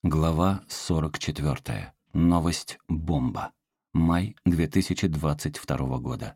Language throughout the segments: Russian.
Глава 44. Новость «Бомба». Май 2022 года.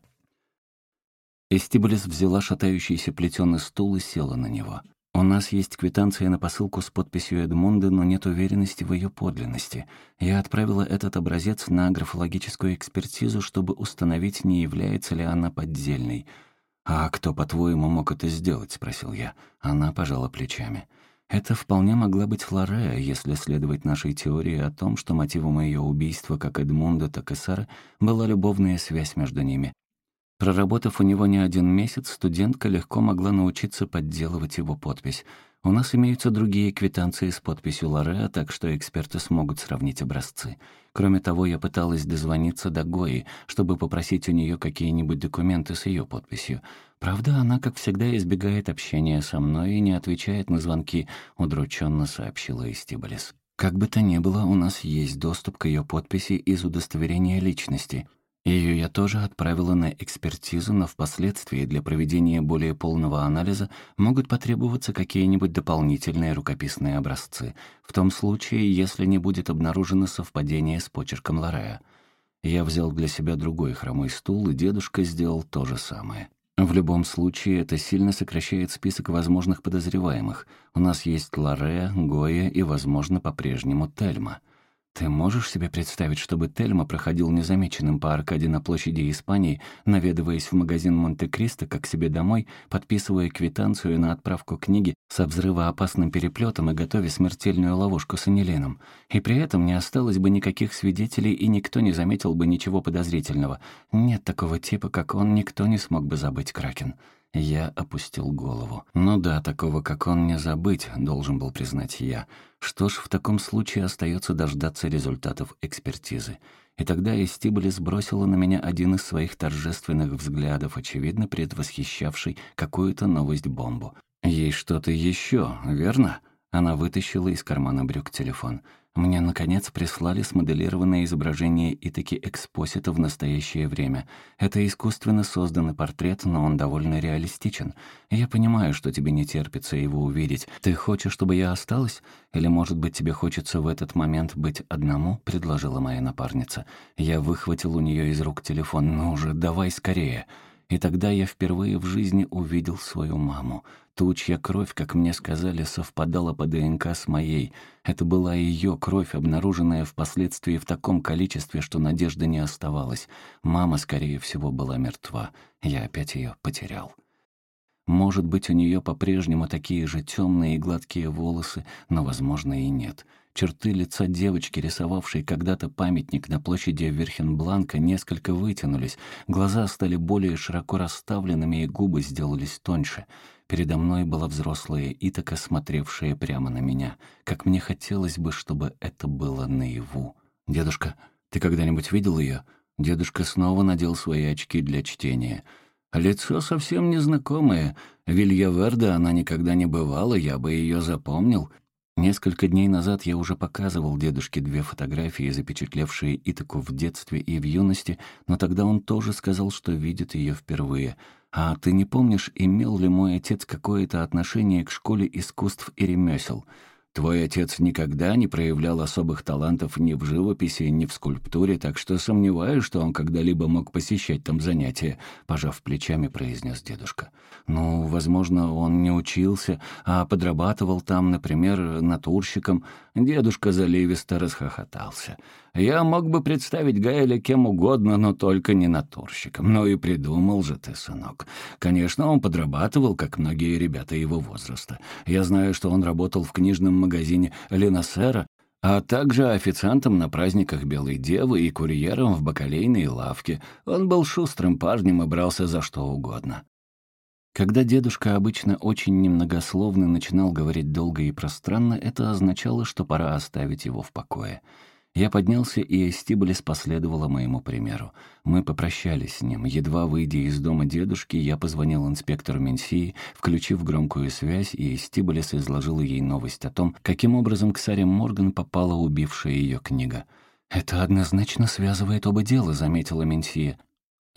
Эстибалис взяла шатающийся плетеный стул и села на него. «У нас есть квитанция на посылку с подписью Эдмунда, но нет уверенности в ее подлинности. Я отправила этот образец на графологическую экспертизу, чтобы установить, не является ли она поддельной». «А кто, по-твоему, мог это сделать?» — спросил я. Она пожала плечами. Это вполне могла быть Флорея, если следовать нашей теории о том, что мотивом ее убийства как Эдмунда, так и Сары была любовная связь между ними. Проработав у него не один месяц, студентка легко могла научиться подделывать его подпись. У нас имеются другие квитанции с подписью Лореа, так что эксперты смогут сравнить образцы. Кроме того, я пыталась дозвониться до Гои, чтобы попросить у нее какие-нибудь документы с ее подписью. Правда, она, как всегда, избегает общения со мной и не отвечает на звонки, удрученно сообщила Эстибалис. Как бы то ни было, у нас есть доступ к ее подписи из удостоверения личности. Ее я тоже отправила на экспертизу, но впоследствии для проведения более полного анализа могут потребоваться какие-нибудь дополнительные рукописные образцы, в том случае, если не будет обнаружено совпадение с почерком Лореа. Я взял для себя другой хромой стул, и дедушка сделал то же самое. В любом случае, это сильно сокращает список возможных подозреваемых. У нас есть Лореа, Гоя и, возможно, по-прежнему Тельма. Ты можешь себе представить, чтобы Тельма проходил незамеченным по аркаде на площади Испании, наведываясь в магазин Монте-Кристо как себе домой, подписывая квитанцию на отправку книги со взрывоопасным переплетом и готовя смертельную ловушку с анилином? И при этом не осталось бы никаких свидетелей, и никто не заметил бы ничего подозрительного. Нет такого типа, как он, никто не смог бы забыть, Кракен. Я опустил голову. Ну да, такого, как он, не забыть, должен был признать я. Что ж, в таком случае остается дождаться результатов экспертизы. И тогда Эстибалис бросила на меня один из своих торжественных взглядов, очевидно предвосхищавший какую-то новость-бомбу. «Есть что-то еще, верно?» Она вытащила из кармана брюк телефон. Мне, наконец, прислали смоделированное изображение Итаки Экспосита в настоящее время. Это искусственно созданный портрет, но он довольно реалистичен. Я понимаю, что тебе не терпится его увидеть. Ты хочешь, чтобы я осталась? Или, может быть, тебе хочется в этот момент быть одному?» — предложила моя напарница. Я выхватил у нее из рук телефон. «Ну же, давай скорее!» И тогда я впервые в жизни увидел свою маму. Ту, чья кровь, как мне сказали, совпадала по ДНК с моей. Это была ее кровь, обнаруженная впоследствии в таком количестве, что надежды не оставалось. Мама, скорее всего, была мертва. Я опять ее потерял. Может быть, у нее по-прежнему такие же темные и гладкие волосы, но, возможно, и нет. Черты лица девочки, рисовавшей когда-то памятник на площади Верхенбланка, несколько вытянулись, глаза стали более широко расставленными, и губы сделались тоньше. Передо мной была взрослая Итака, смотревшая прямо на меня. Как мне хотелось бы, чтобы это было наяву. «Дедушка, ты когда-нибудь видел ее?» Дедушка снова надел свои очки для чтения. «Лицо совсем незнакомое. В Вильяверде она никогда не бывала, я бы ее запомнил». Несколько дней назад я уже показывал дедушке 2 фотографии, запечатлевшие Итаку в детстве и в юности, но тогда он тоже сказал, что видит ее впервые. «А ты не помнишь, имел ли мой отец какое-то отношение к школе искусств и ремесел? Твой отец никогда не проявлял особых талантов ни в живописи, ни в скульптуре, так что сомневаюсь, что он когда-либо мог посещать там занятия», — пожав плечами, произнес дедушка. «Ну, возможно, он не учился, а подрабатывал там, например, натурщиком». Дедушка заливисто расхохотался. «Я мог бы представить Гаэля кем угодно, но только не натурщиком. Ну и придумал же ты, сынок. Конечно, он подрабатывал, как многие ребята его возраста. Я знаю, что он работал в книжном магазине Ленасера, а также официантом на праздниках Белой Девы и курьером в бакалейной лавке. Он был шустрым парнем и брался за что угодно». Когда дедушка, обычно очень немногословно, начинал говорить долго и пространно, это означало, что пора оставить его в покое. Я поднялся, и Эстибалис последовала моему примеру. Мы попрощались с ним. Едва выйдя из дома дедушки, я позвонил инспектору Менсии, включив громкую связь, и Эстибалис изложила ей новость о том, каким образом к Саре Морган попала убившая ее книга. «Это однозначно связывает оба дела», — заметила Менсия.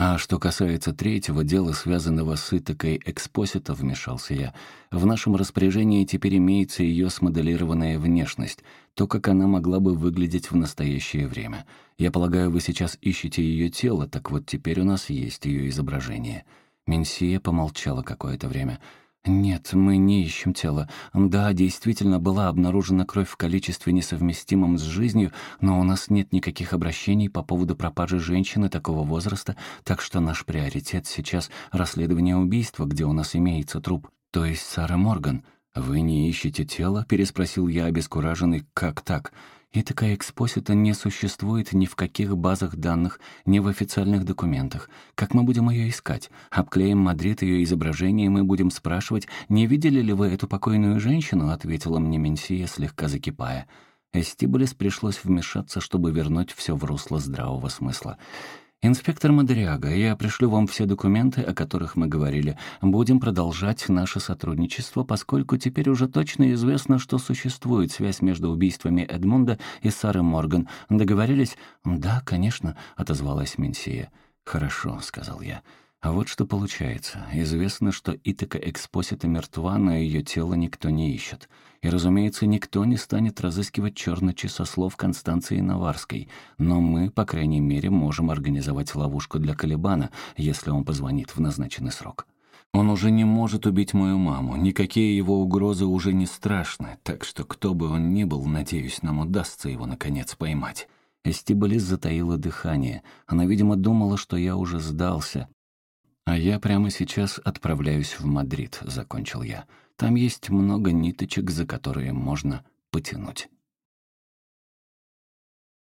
А что касается третьего дела, связанного с Итакой Экспосито, вмешался я, в нашем распоряжении теперь имеется ее смоделированная внешность, то, как она могла бы выглядеть в настоящее время. Я полагаю, вы сейчас ищете ее тело, так вот теперь у нас есть ее изображение». Менсия помолчала какое-то время. «Нет, мы не ищем тело. Да, действительно, была обнаружена кровь в количестве, несовместимом с жизнью, но у нас нет никаких обращений по поводу пропажи женщины такого возраста, так что наш приоритет сейчас расследование убийства, где у нас имеется труп, то есть Сара Морган». «Вы не ищете тело?» — переспросил я, обескураженный. «Как так?» «И такая Экспосито не существует ни в каких базах данных, ни в официальных документах. Как мы будем ее искать? Обклеим Мадрид ее изображением и будем спрашивать, не видели ли вы эту покойную женщину?» — ответила мне Менсия, слегка закипая. Эстибулес пришлось вмешаться, чтобы вернуть все в русло здравого смысла. «Инспектор Мадриага, я пришлю вам все документы, о которых мы говорили. Будем продолжать наше сотрудничество, поскольку теперь уже точно известно, что существует связь между убийствами Эдмунда и Сары Морган. Договорились?» «Да, конечно», — отозвалась Менсия. «Хорошо», — сказал я. «А вот что получается. Известно, что Итака Экспосито мертва, но ее тело никто не ищет. И, разумеется, никто не станет разыскивать черный часослов Констанции Наварской. Но мы, по крайней мере, можем организовать ловушку для Калибана, если он позвонит в назначенный срок. Он уже не может убить мою маму, никакие его угрозы уже не страшны, так что кто бы он ни был, надеюсь, нам удастся его, наконец, поймать». Эстибалис затаила дыхание. Она, видимо, думала, что я уже сдался. «А я прямо сейчас отправляюсь в Мадрид», — закончил я. «Там есть много ниточек, за которые можно потянуть».